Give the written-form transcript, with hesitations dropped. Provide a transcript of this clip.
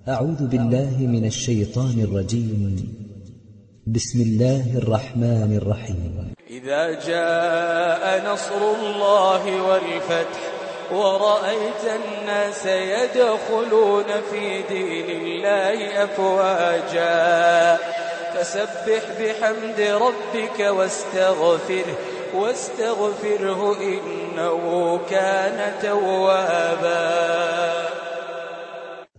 أعوذ بالله من الشيطان الرجيم. بسم الله الرحمن الرحيم. إذا جاء نصر الله والفتح ورأيت الناس يدخلون في دين الله أفواجا فسبح بحمد ربك واستغفره إنه كان توابا.